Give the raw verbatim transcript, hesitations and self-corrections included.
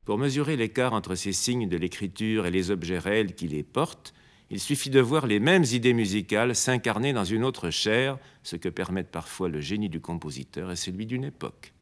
Pour mesurer l'écart entre ces signes de l'écriture et les objets réels qui les portent, il suffit de voir les mêmes idées musicales s'incarner dans une autre chair, ce que permettent parfois le génie du compositeur et celui d'une époque.